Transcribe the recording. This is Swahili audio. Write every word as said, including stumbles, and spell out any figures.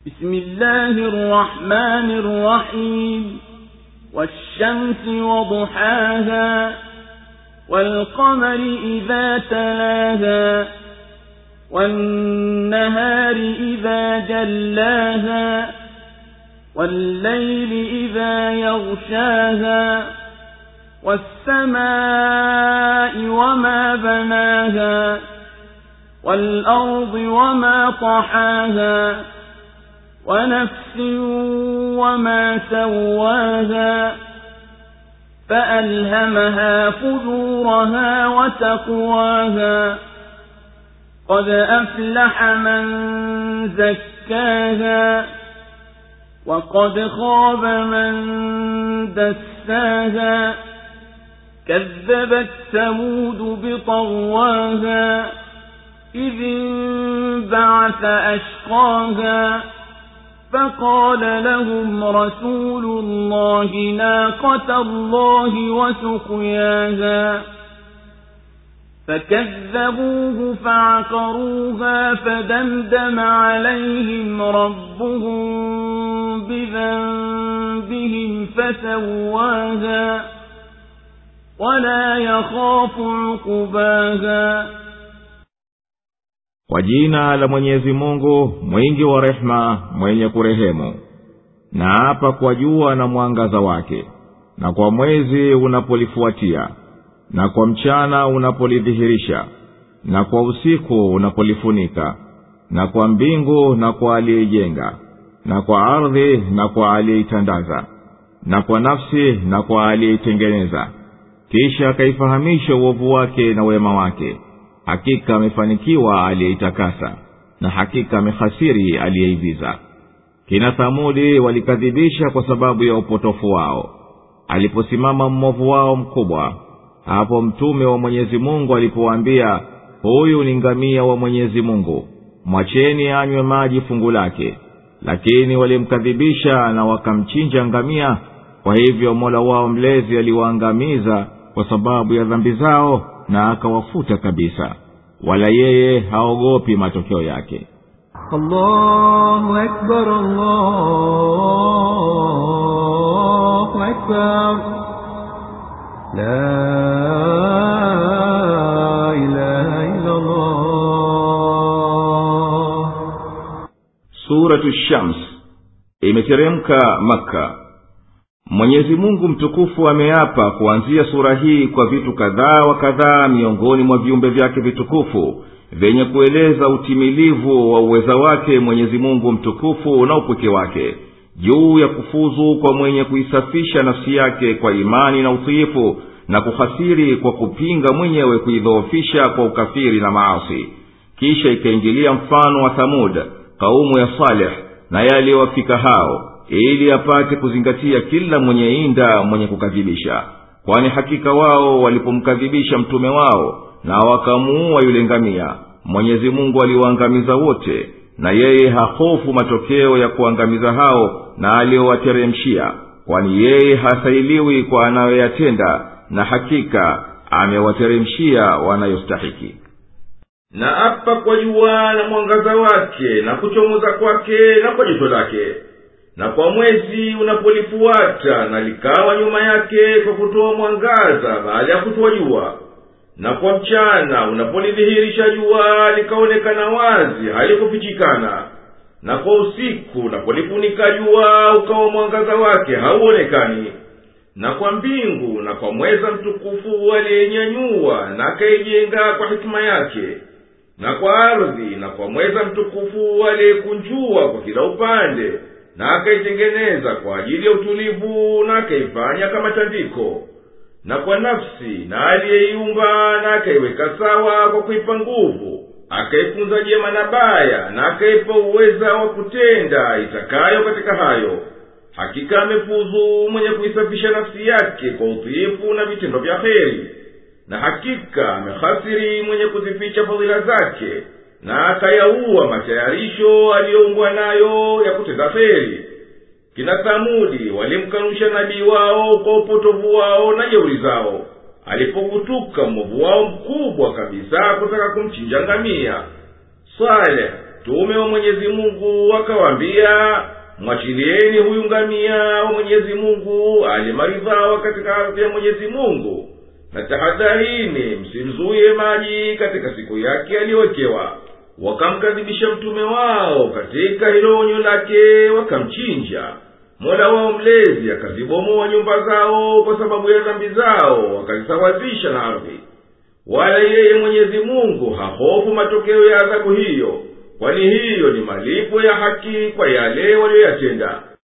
بسم الله الرحمن الرحيم والشمس وضحاها والقمر إذا تلاها والنهار إذا جلاها والليل إذا يغشاها والسماء وما بناها والأرض وما طحاها ونفس وما سواها فألهمها فجورها وتقواها قد أفلح من زكاها وقد خاب من دساها كذبت ثمود بطغواها إذ انبعث أشقاها فقال لهم رسول الله ناقة الله وسقياها فكذبوه فعقروها فدمدم عليهم ربهم بذنبهم فسواها ولا يخاف عقباها. Kwa jina la Mwenyezi Mungu mwingi wa rehema mwenye kurehemu. Na hapa kwa jua na mwangaza wake, na kwa mwezi unapolifuatia, na kwa mchana unapolidhihirisha, na kwa usiku unapolifunika, na kwa mbingu na kwa aliyeijenga, na kwa ardhi na kwa aliyeitandaza, na kwa nafsi na kwa aliyeitengeneza, kisha akaifahamisha uovu wake na wema wake. Hakika amefanikiwa aliyeitakasa, na hakika amehasiri aliyeiviza. Kina Thamudi walikadhibisha kwa sababu ya upotofu wao. Aliposimama mmovu wao mkubwa, hapo mtume wa Mwenyezi Mungu alipowaambia, huyu ni ngamia wa Mwenyezi Mungu, mwacheni anywe maji fungu lake. Lakini walimkadhibisha na wakamchinja ngamia. Kwa hivyo Mola wao mlezi aliwaangamiza kwa sababu ya dhambi zao, na akawafuta kabisa, wala yeye haogopi matokeo yake. Allahu Akbar, Allahu Akbar, la ilaha illa Allah. Suratu Shams imeteremka Makka. Mwenyezi Mungu mtukufu ameapa kuanzia sura hii kwa vitu kadhaa wa kadhaa miongoni mwa viumbe vyake vitukufu vyenye kueleza utimilivu wa uweza wake Mwenyezi Mungu mtukufu na upweke wake, juu ya kufuzu kwa mwenye kuisafisha nafsi yake kwa imani na utiifu, na kuhasiri kwa kupinga mwenyewe kuidhoofisha kwa ukafiri na maasi. Kisha ikaingilia mfano wa Thamud, kaumu ya Saleh, na yale wafika hao, ili apate kuzingatia kila mwenye inda mwenye kukadhibisha. Kwani hakika wao walipomkadhibisha mtume wao na wakamuua yule ngamia, Mwenyezi Mungu aliwaangamiza wote, na yeye hahofu matokeo ya kuangamiza hao na aliowateremshia, kwani yeye hasailiwi kwa anayoyatenda, na hakika amewateremshia wanayostahiki. Na apa kwa jua na mwangaza wake, na kuchomoza kwake na kwa joto lake, na kwa mwezi unapolifuata na likawa nyuma yake kwa kutoa mwangaza baada ya kutoa jua, na kwa mchana unapolidhihirisha jua likaonekana wazi halikufichikana, na kwa usiku unapolifunika jua ukawa mwangaza wake hauonekani, na kwa mbingu na kwa mweza mtukufu aliyenyanyua na akaijenga kwa hikima yake, na kwa ardhi na kwa mweza mtukufu aliyekunjua kwa kila upande na akaitengeneza kwa ajili ya utulivu na akaifanya kama tandiko, na kwa nafsi na aliyeiumba na akaiweka sawa kwa kuipa nguvu, akaifunza jema na baya, na akaipa uweza wa kutenda itakayo katika hayo. Hakika amefuzu mwenye kuisafisha nafsi yake kwa utiifu na vitendo vya kheri, na hakika amehasiri mwenye kuzificha fadhila zake na akayaua matayarisho aliyoumbwa nayo ya kutenda kheri. Kina Thamudi walimkanusha nabii wao kwa upotovu wao na jeuri zao, alipokutuka mwovu wao mkubwa kabisa kutaka kumchinja ngamia. Saleh mtume wa mwenyezi mungu wakawaambia, mwachilieni huyu ngamia wa mwenyezi mungu alimaridhawa katika ardhi ya mwenyezi mungu, na tahadharini msimzuie maji katika siku yake aliyowekewa. Wakamkadhibisha mtume wao katika hilo onyo lake, wakamchinja. Mola wao mlezi akazibomoa nyumba zao kwa sababu ya dhambi zao, wakazisawazisha na ardhi. Wala yeye mwenyezi mungu hahofu matokeo ya adhabu hiyo, kwani hiyo ni malipo ya haki kwa yale walioyatenda.